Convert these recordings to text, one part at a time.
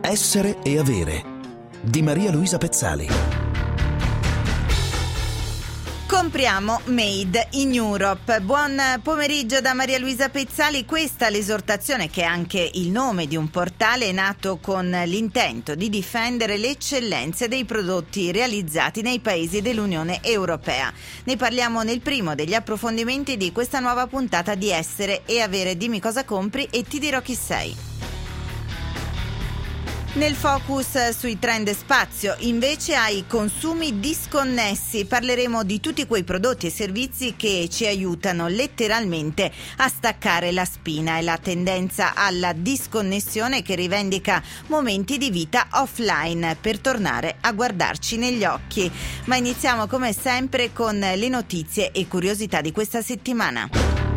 Essere e avere di Maria Luisa Pezzali. Compriamo Made in Europe. Buon pomeriggio da Maria Luisa Pezzali. Questa è l'esortazione, che è anche il nome di un portale nato con l'intento di difendere le eccellenze dei prodotti realizzati nei paesi dell'Unione Europea. Ne parliamo nel primo degli approfondimenti di questa nuova puntata di Essere e Avere. Dimmi cosa compri e ti dirò chi sei. Nel focus sui trend spazio, invece, ai consumi disconnessi. Parleremo di tutti quei prodotti e servizi che ci aiutano letteralmente a staccare la spina. È la tendenza alla disconnessione che rivendica momenti di vita offline per tornare a guardarci negli occhi. Ma iniziamo come sempre con le notizie e curiosità di questa settimana.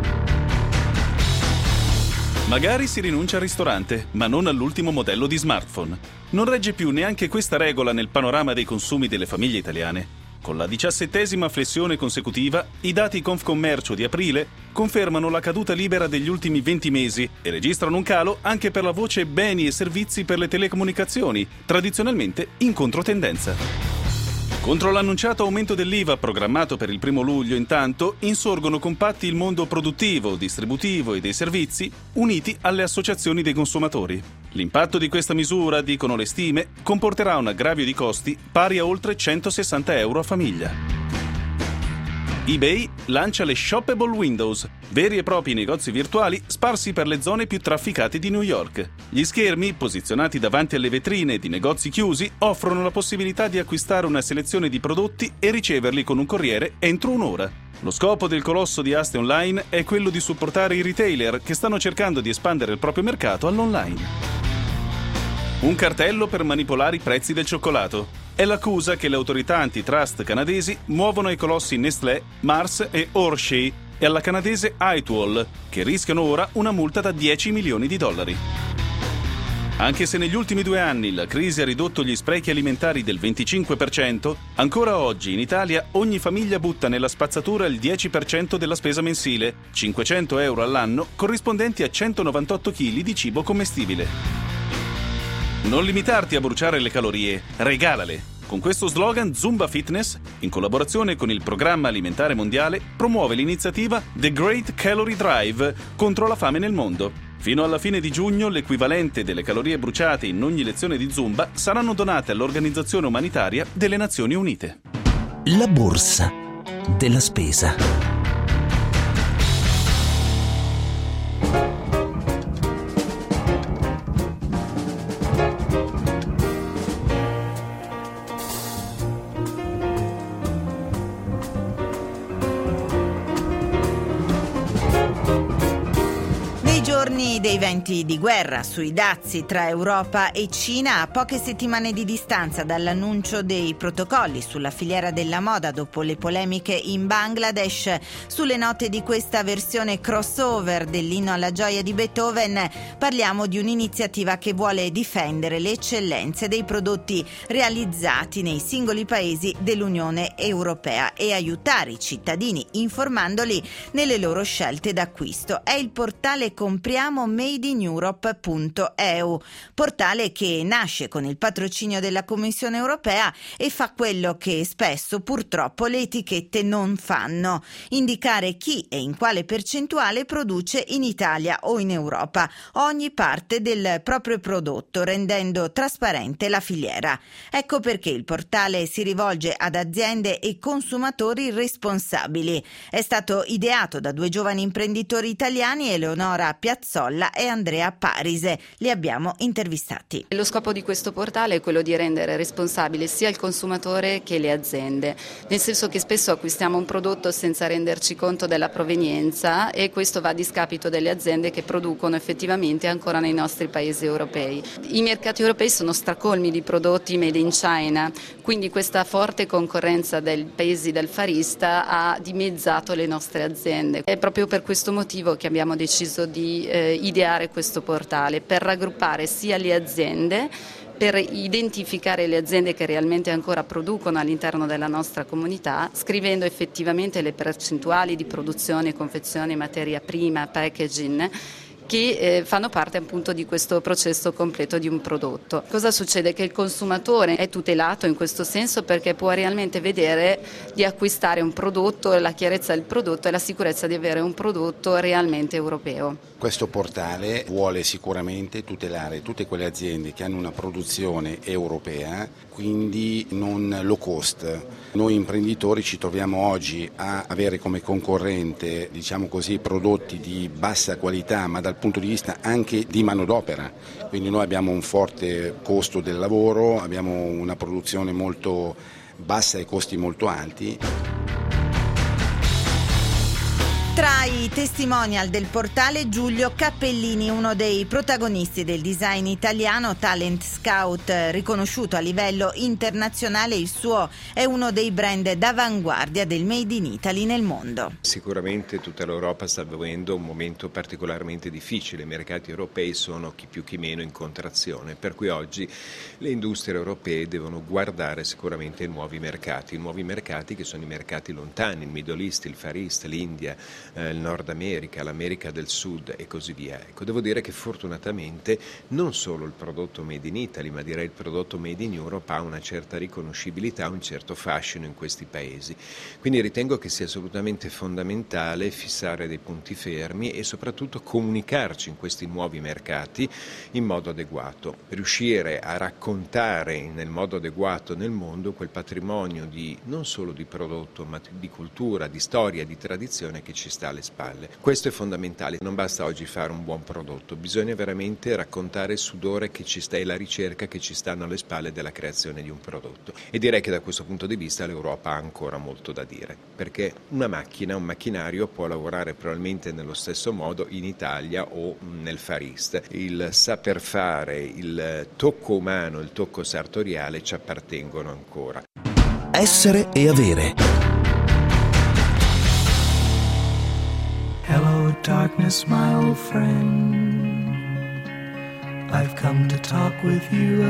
Magari si rinuncia al ristorante, ma non all'ultimo modello di smartphone. Non regge più neanche questa regola nel panorama dei consumi delle famiglie italiane. Con la 17ª flessione consecutiva, i dati Confcommercio di aprile confermano la caduta libera degli ultimi 20 mesi e registrano un calo anche per la voce beni e servizi per le telecomunicazioni, tradizionalmente in controtendenza. Contro l'annunciato aumento dell'IVA programmato per il 1 luglio, intanto, insorgono compatti il mondo produttivo, distributivo e dei servizi, uniti alle associazioni dei consumatori. L'impatto di questa misura, dicono le stime, comporterà un aggravio di costi pari a oltre 160 euro a famiglia. eBay lancia le Shoppable Windows, veri e propri negozi virtuali sparsi per le zone più trafficate di New York. Gli schermi, posizionati davanti alle vetrine di negozi chiusi, offrono la possibilità di acquistare una selezione di prodotti e riceverli con un corriere entro un'ora. Lo scopo del colosso di aste online è quello di supportare i retailer che stanno cercando di espandere il proprio mercato all'online. Un cartello per manipolare i prezzi del cioccolato. È l'accusa che le autorità antitrust canadesi muovono ai colossi Nestlé, Mars e Hershey e alla canadese Aitwal, che rischiano ora una multa da 10 milioni di dollari. Anche se negli ultimi 2 anni la crisi ha ridotto gli sprechi alimentari del 25%, ancora oggi in Italia ogni famiglia butta nella spazzatura il 10% della spesa mensile, 500 euro all'anno, corrispondenti a 198 kg di cibo commestibile. Non limitarti a bruciare le calorie, regalale. Con questo slogan Zumba Fitness, in collaborazione con il Programma Alimentare Mondiale, promuove l'iniziativa The Great Calorie Drive contro la fame nel mondo. Fino alla fine di giugno l'equivalente delle calorie bruciate in ogni lezione di Zumba saranno donate all'Organizzazione Umanitaria delle Nazioni Unite. La borsa della spesa. Dei venti di guerra sui dazi tra Europa e Cina, a poche settimane di distanza dall'annuncio dei protocolli sulla filiera della moda dopo le polemiche in Bangladesh. Sulle note di questa versione crossover dell'Inno alla gioia di Beethoven parliamo di un'iniziativa che vuole difendere le eccellenze dei prodotti realizzati nei singoli paesi dell'Unione Europea e aiutare i cittadini informandoli nelle loro scelte d'acquisto. È il portale Compriamo madeineurope.eu, portale che nasce con il patrocinio della Commissione Europea e fa quello che spesso purtroppo le etichette non fanno: indicare chi e in quale percentuale produce in Italia o in Europa ogni parte del proprio prodotto, rendendo trasparente la filiera. Ecco perché il portale si rivolge ad aziende e consumatori responsabili. È stato ideato da 2 giovani imprenditori italiani, Eleonora Piazzolla e Andrea Parise. Li abbiamo intervistati. Lo scopo di questo portale è quello di rendere responsabile sia il consumatore che le aziende, nel senso che spesso acquistiamo un prodotto senza renderci conto della provenienza e questo va a discapito delle aziende che producono effettivamente ancora nei nostri paesi europei. I mercati europei sono stracolmi di prodotti made in China, quindi questa forte concorrenza dei paesi del Far East ha dimezzato le nostre aziende. È proprio per questo motivo che abbiamo deciso di ideare questo portale, per raggruppare sia le aziende, per identificare le aziende che realmente ancora producono all'interno della nostra comunità, scrivendo effettivamente le percentuali di produzione, confezione, materia prima, packaging, succhi fanno parte appunto di questo processo completo di un prodotto. Cosa succede? Che il consumatore è tutelato in questo senso perché può realmente vedere di acquistare un prodotto, la chiarezza del prodotto e la sicurezza di avere un prodotto realmente europeo. Questo portale vuole sicuramente tutelare tutte quelle aziende che hanno una produzione europea, quindi non low cost. Noi imprenditori ci troviamo oggi a avere come concorrente, diciamo così, prodotti di bassa qualità, ma dal punto di vista anche di manodopera. Quindi noi abbiamo un forte costo del lavoro, abbiamo una produzione molto bassa e costi molto alti. Tra i testimonial del portale Giulio Cappellini, uno dei protagonisti del design italiano, talent scout riconosciuto a livello internazionale. Il suo è uno dei brand d'avanguardia del Made in Italy nel mondo. Sicuramente tutta l'Europa sta vivendo un momento particolarmente difficile, i mercati europei sono chi più chi meno in contrazione, per cui oggi le industrie europee devono guardare sicuramente ai nuovi mercati che sono i mercati lontani, il Middle East, il Far East, l'India, il Nord America, l'America del Sud e così via. Ecco, devo dire che fortunatamente non solo il prodotto Made in Italy, ma direi il prodotto Made in Europe ha una certa riconoscibilità, un certo fascino in questi paesi. Quindi ritengo che sia assolutamente fondamentale fissare dei punti fermi e soprattutto comunicarci in questi nuovi mercati in modo adeguato, riuscire a raccontare nel modo adeguato nel mondo quel patrimonio di non solo di prodotto, ma di cultura, di storia, di tradizione che ci sta alle spalle. Questo è fondamentale, non basta oggi fare un buon prodotto, bisogna veramente raccontare il sudore che ci sta e la ricerca che ci stanno alle spalle della creazione di un prodotto. E direi che da questo punto di vista l'Europa ha ancora molto da dire, perché un macchinario può lavorare probabilmente nello stesso modo in Italia o nel Far East. Il saper fare, il tocco umano, il tocco sartoriale ci appartengono ancora. Essere e avere. Hello, darkness, my old friend. I've come to talk with you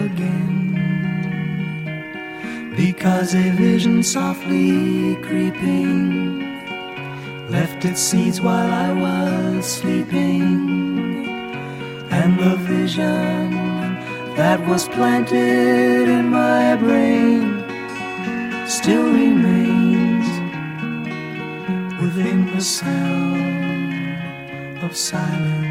again, because a vision softly creeping left its seeds while I was sleeping, and the vision that was planted in my brain still remains within the sound of silence.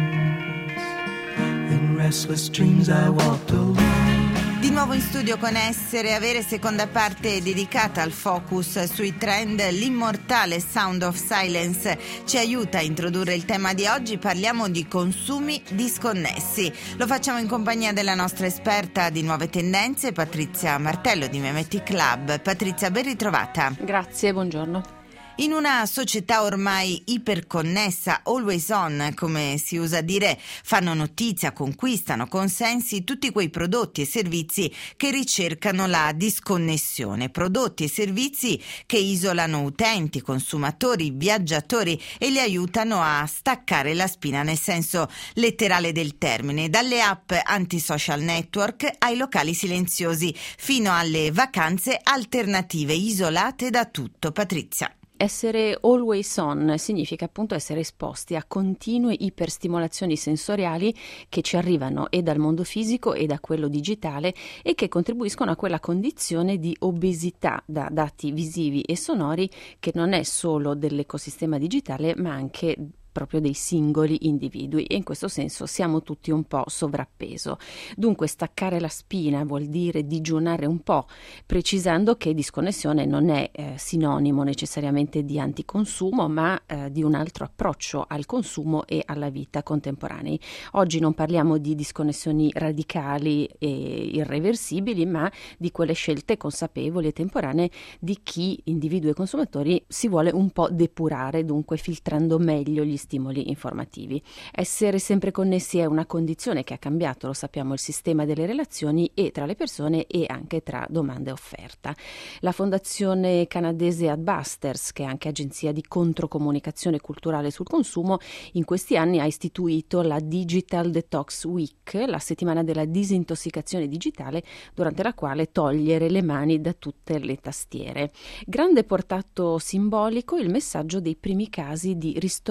In restless dreams I walked alone. Di nuovo in studio con Essere e Avere, seconda parte dedicata al focus sui trend. L'immortale Sound of Silence ci aiuta a introdurre il tema di oggi. Parliamo di consumi disconnessi. Lo facciamo in compagnia della nostra esperta di nuove tendenze, Patrizia Martello di Memetic Club. Patrizia, ben ritrovata. Grazie, buongiorno. In una società ormai iperconnessa, always on, come si usa dire, fanno notizia, conquistano consensi tutti quei prodotti e servizi che ricercano la disconnessione, prodotti e servizi che isolano utenti, consumatori, viaggiatori e li aiutano a staccare la spina nel senso letterale del termine, dalle app anti-social network ai locali silenziosi fino alle vacanze alternative isolate da tutto. Patrizia. Essere always on significa appunto essere esposti a continue iperstimolazioni sensoriali che ci arrivano e dal mondo fisico e da quello digitale e che contribuiscono a quella condizione di obesità da dati visivi e sonori che non è solo dell'ecosistema digitale ma anche proprio dei singoli individui, e in questo senso siamo tutti un po' sovrappeso. Dunque staccare la spina vuol dire digiunare un po', precisando che disconnessione non è sinonimo necessariamente di anticonsumo, ma di un altro approccio al consumo e alla vita contemporanei. Oggi non parliamo di disconnessioni radicali e irreversibili, ma di quelle scelte consapevoli e temporanee di chi, individui e consumatori, si vuole un po' depurare, dunque filtrando meglio gli stimoli informativi. Essere sempre connessi è una condizione che ha cambiato, lo sappiamo, il sistema delle relazioni e tra le persone e anche tra domanda e offerta. La fondazione canadese Adbusters, che è anche agenzia di controcomunicazione culturale sul consumo, in questi anni ha istituito la Digital Detox Week, la settimana della disintossicazione digitale, durante la quale togliere le mani da tutte le tastiere. Grande portato simbolico il messaggio dei primi casi di ristoranti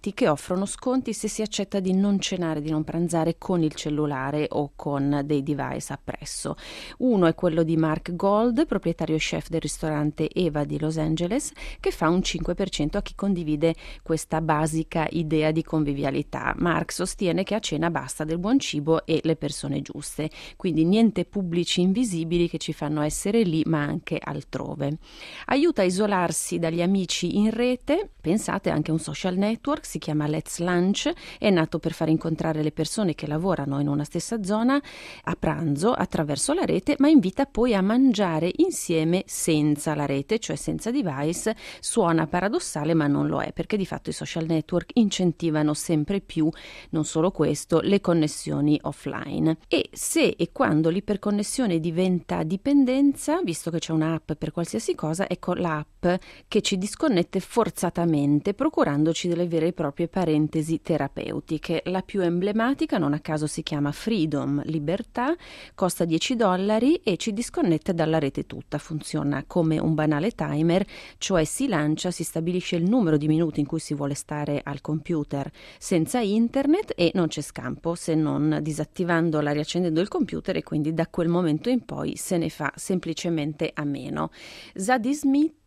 siti che offrono sconti se si accetta di non cenare, di non pranzare con il cellulare o con dei device appresso. Uno è quello di Mark Gold, proprietario e chef del ristorante Eva di Los Angeles, che fa un 5% a chi condivide questa basica idea di convivialità. Mark sostiene che a cena basta del buon cibo e le persone giuste, quindi niente pubblici invisibili che ci fanno essere lì ma anche altrove. Aiuta a isolarsi dagli amici in rete. Pensate, anche un social network, si chiama Let's Lunch, è nato per far incontrare le persone che lavorano in una stessa zona a pranzo attraverso la rete, ma invita poi a mangiare insieme senza la rete, cioè senza device. Suona paradossale ma non lo è, perché di fatto i social network incentivano sempre più, non solo questo, le connessioni offline. E se e quando l'iperconnessione diventa dipendenza, visto che c'è un'app per qualsiasi cosa, ecco l'app che ci disconnette forzatamente, procurandoci delle vere e proprie parentesi terapeutiche. La più emblematica, non a caso si chiama Freedom, libertà, costa $10 e ci disconnette dalla rete tutta. Funziona come un banale timer, cioè si lancia, si stabilisce il numero di minuti in cui si vuole stare al computer senza internet e non c'è scampo se non disattivandola, riaccendendo il computer, e quindi da quel momento in poi se ne fa semplicemente a meno. Zadie Smith,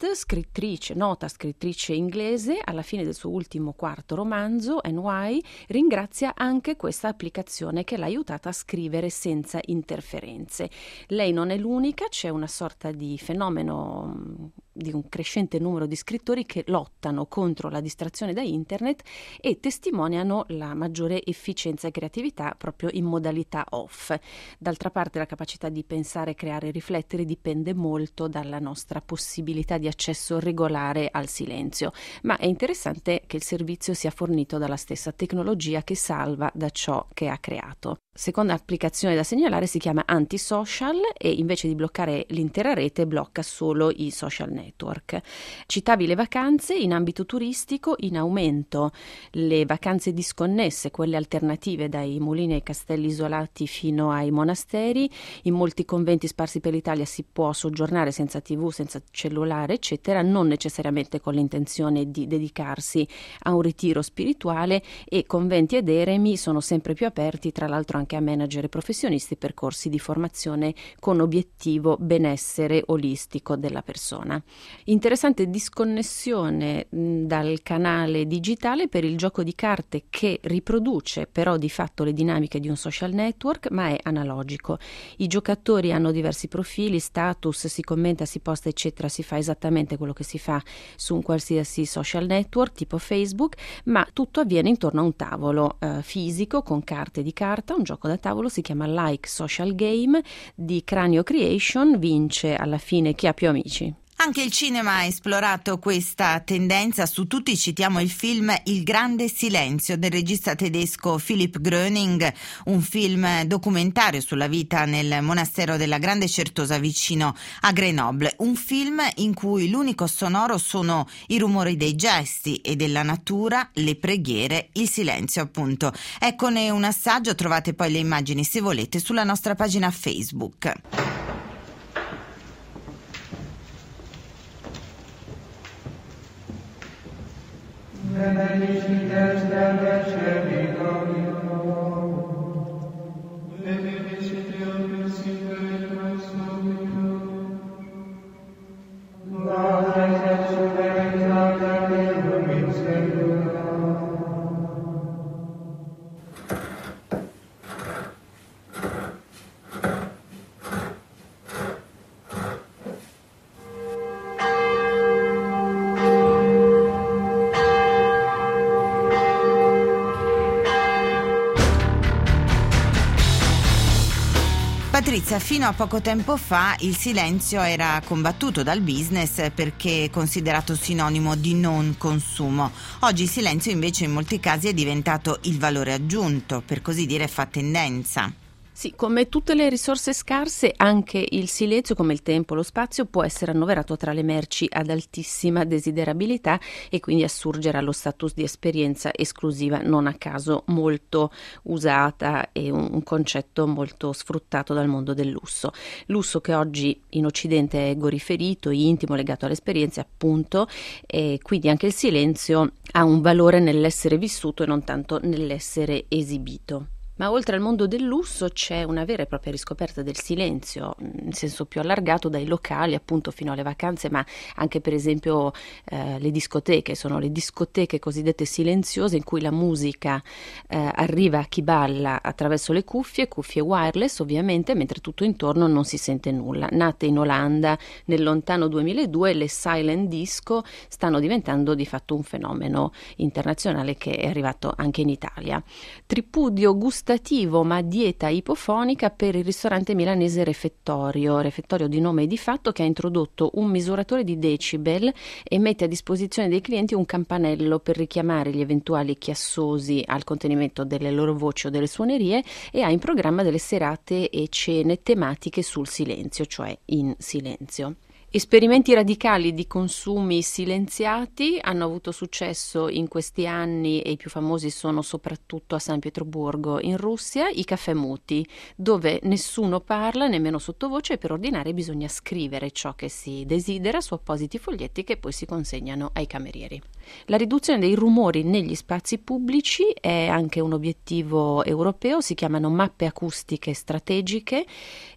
nota scrittrice inglese, alla fine del suo ultimo quarto romanzo, NY, ringrazia anche questa applicazione che l'ha aiutata a scrivere senza interferenze. Lei non è l'unica, c'è una sorta di fenomeno di un crescente numero di scrittori che lottano contro la distrazione da internet e testimoniano la maggiore efficienza e creatività proprio in modalità off. D'altra parte la capacità di pensare, creare e riflettere dipende molto dalla nostra possibilità di accesso regolare al silenzio, ma è interessante che il servizio sia fornito dalla stessa tecnologia che salva da ciò che ha creato. Seconda applicazione da segnalare si chiama Antisocial e invece di bloccare l'intera rete blocca solo i social network. Citavi le vacanze in ambito turistico, in aumento le vacanze disconnesse, quelle alternative dai mulini ai castelli isolati fino ai monasteri. In molti conventi sparsi per l'Italia si può soggiornare senza TV, senza cellulare, eccetera, non necessariamente con l'intenzione di dedicarsi a un ritiro spirituale, e conventi ed eremi sono sempre più aperti, tra l'altro anche a manager e professionisti, percorsi di formazione con obiettivo benessere olistico della persona. Interessante disconnessione dal canale digitale per il gioco di carte, che riproduce però di fatto le dinamiche di un social network, ma è analogico. I giocatori hanno diversi profili, status, si commenta, si posta eccetera, si fa esattamente quello che si fa su un qualsiasi social network tipo Facebook, ma tutto avviene intorno a un tavolo fisico con carte di carta. Un gioco da tavolo si chiama Like Social Game di Cranio Creation, vince alla fine chi ha più amici. Anche il cinema ha esplorato questa tendenza. Su tutti citiamo il film Il grande silenzio del regista tedesco Philipp Gröning, un film documentario sulla vita nel monastero della Grande Certosa vicino a Grenoble, un film in cui l'unico sonoro sono i rumori dei gesti e della natura, le preghiere, il silenzio appunto. Eccone un assaggio, trovate poi le immagini se volete sulla nostra pagina Facebook. Patrizia, fino a poco tempo fa il silenzio era combattuto dal business perché è considerato sinonimo di non consumo. Oggi il silenzio invece in molti casi è diventato il valore aggiunto, per così dire fa tendenza. Sì, come tutte le risorse scarse, anche il silenzio, come il tempo e lo spazio, può essere annoverato tra le merci ad altissima desiderabilità e quindi assurgere allo status di esperienza esclusiva, non a caso molto usata e un concetto molto sfruttato dal mondo del lusso. Lusso che oggi in Occidente è egoriferito, intimo, legato alle esperienze, appunto, e quindi anche il silenzio ha un valore nell'essere vissuto e non tanto nell'essere esibito. Ma oltre al mondo del lusso c'è una vera e propria riscoperta del silenzio, in senso più allargato, dai locali appunto fino alle vacanze, ma anche per esempio le discoteche, sono le discoteche cosiddette silenziose in cui la musica arriva a chi balla attraverso le cuffie wireless ovviamente, mentre tutto intorno non si sente nulla. Nate in Olanda nel lontano 2002, le silent disco stanno diventando di fatto un fenomeno internazionale che è arrivato anche in Italia. Tripudio gustativo ma dieta ipofonica per il ristorante milanese Refettorio di nome e di fatto, che ha introdotto un misuratore di decibel e mette a disposizione dei clienti un campanello per richiamare gli eventuali chiassosi al contenimento delle loro voci o delle suonerie, e ha in programma delle serate e cene tematiche sul silenzio, cioè in silenzio. Esperimenti radicali di consumi silenziati hanno avuto successo in questi anni e i più famosi sono soprattutto a San Pietroburgo in Russia, i caffè muti, dove nessuno parla nemmeno sottovoce e per ordinare bisogna scrivere ciò che si desidera su appositi foglietti che poi si consegnano ai camerieri. La riduzione dei rumori negli spazi pubblici è anche un obiettivo europeo, si chiamano mappe acustiche strategiche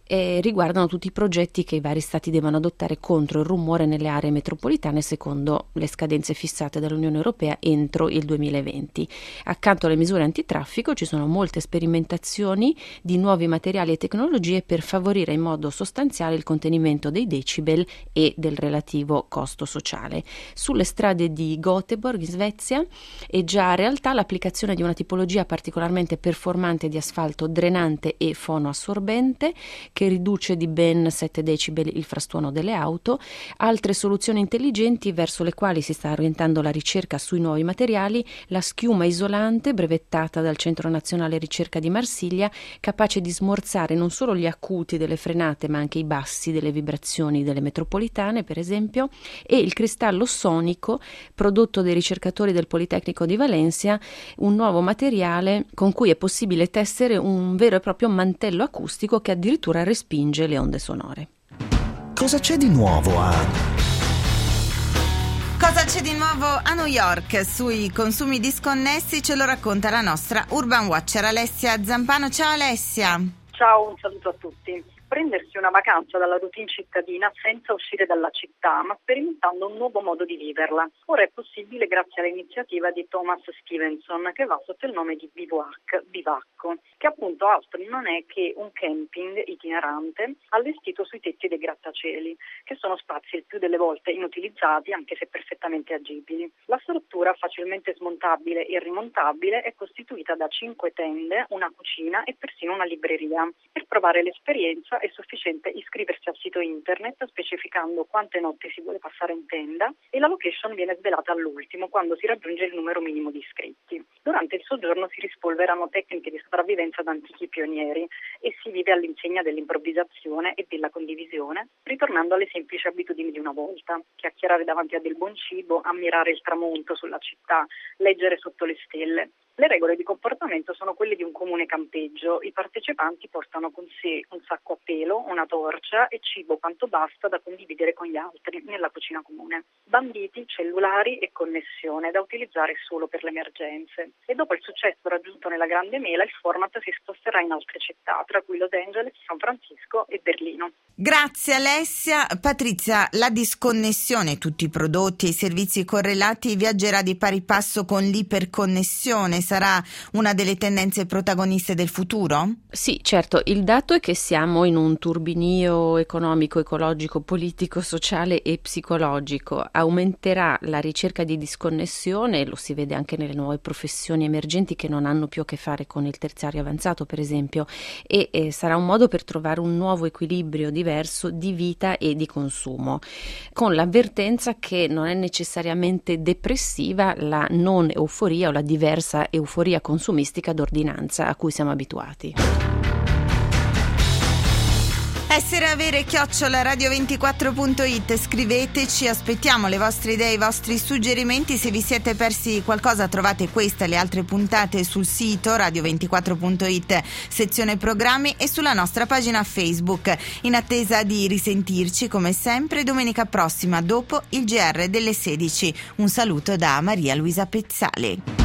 e riguardano tutti i progetti che i vari stati devono adottare contro il rumore nelle aree metropolitane secondo le scadenze fissate dall'Unione Europea entro il 2020. Accanto alle misure antitraffico ci sono molte sperimentazioni di nuovi materiali e tecnologie per favorire in modo sostanziale il contenimento dei decibel e del relativo costo sociale. Sulle strade di Göteborg in Svezia è già realtà l'applicazione di una tipologia particolarmente performante di asfalto drenante e fonoassorbente che riduce di ben 7 decibel il frastuono delle auto. Altre soluzioni intelligenti verso le quali si sta orientando la ricerca sui nuovi materiali: la schiuma isolante brevettata dal Centro Nazionale Ricerca di Marsiglia, capace di smorzare non solo gli acuti delle frenate ma anche i bassi delle vibrazioni delle metropolitane per esempio, e il cristallo sonico prodotto dai ricercatori del Politecnico di Valencia, un nuovo materiale con cui è possibile tessere un vero e proprio mantello acustico che addirittura respinge le onde sonore. Cosa c'è di nuovo Cosa c'è di nuovo a New York sui consumi disconnessi? Ce lo racconta la nostra Urban Watcher Alessia Zampano. Ciao Alessia. Ciao, un saluto a tutti. Prendersi una vacanza dalla routine cittadina senza uscire dalla città, ma sperimentando un nuovo modo di viverla. Ora è possibile grazie all'iniziativa di Thomas Stevenson, che va sotto il nome di Bivacco, che appunto altro non è che un camping itinerante allestito sui tetti dei grattacieli, che sono spazi il più delle volte inutilizzati, anche se perfettamente agibili. La struttura, facilmente smontabile e rimontabile, è costituita da 5 tende, una cucina e persino una libreria. Per provare l'esperienza è sufficiente iscriversi al sito internet specificando quante notti si vuole passare in tenda e la location viene svelata all'ultimo, quando si raggiunge il numero minimo di iscritti. Durante il soggiorno si rispolverano tecniche di sopravvivenza da antichi pionieri e si vive all'insegna dell'improvvisazione e della condivisione, ritornando alle semplici abitudini di una volta: chiacchierare davanti a del buon cibo, ammirare il tramonto sulla città, leggere sotto le stelle. Le regole di comportamento sono quelle di un comune campeggio. I partecipanti portano con sé un sacco a pelo, una torcia e cibo quanto basta da condividere con gli altri nella cucina comune. Banditi, cellulari e connessione da utilizzare solo per le emergenze. E dopo il successo raggiunto nella Grande Mela, il format si sposterà in altre città, tra cui Los Angeles, San Francisco e Berlino. Grazie Alessia. Patrizia, la disconnessione, tutti i prodotti e i servizi correlati viaggerà di pari passo con l'iperconnessione? Sarà una delle tendenze protagoniste del futuro? Sì, certo. Il dato è che siamo in un turbinio economico, ecologico, politico, sociale e psicologico. Aumenterà la ricerca di disconnessione, lo si vede anche nelle nuove professioni emergenti che non hanno più a che fare con il terziario avanzato, per esempio, e sarà un modo per trovare un nuovo equilibrio diverso di vita e di consumo, con l'avvertenza che non è necessariamente depressiva la non euforia o la diversa euforia consumistica d'ordinanza a cui siamo abituati. sravere@radio24.it, scriveteci, aspettiamo le vostre idee, i vostri suggerimenti. Se vi siete persi qualcosa trovate questa e le altre puntate sul sito radio24.it, sezione programmi, e sulla nostra pagina Facebook. In attesa di risentirci come sempre domenica prossima dopo il GR delle 16. Un saluto da Maria Luisa Pezzali.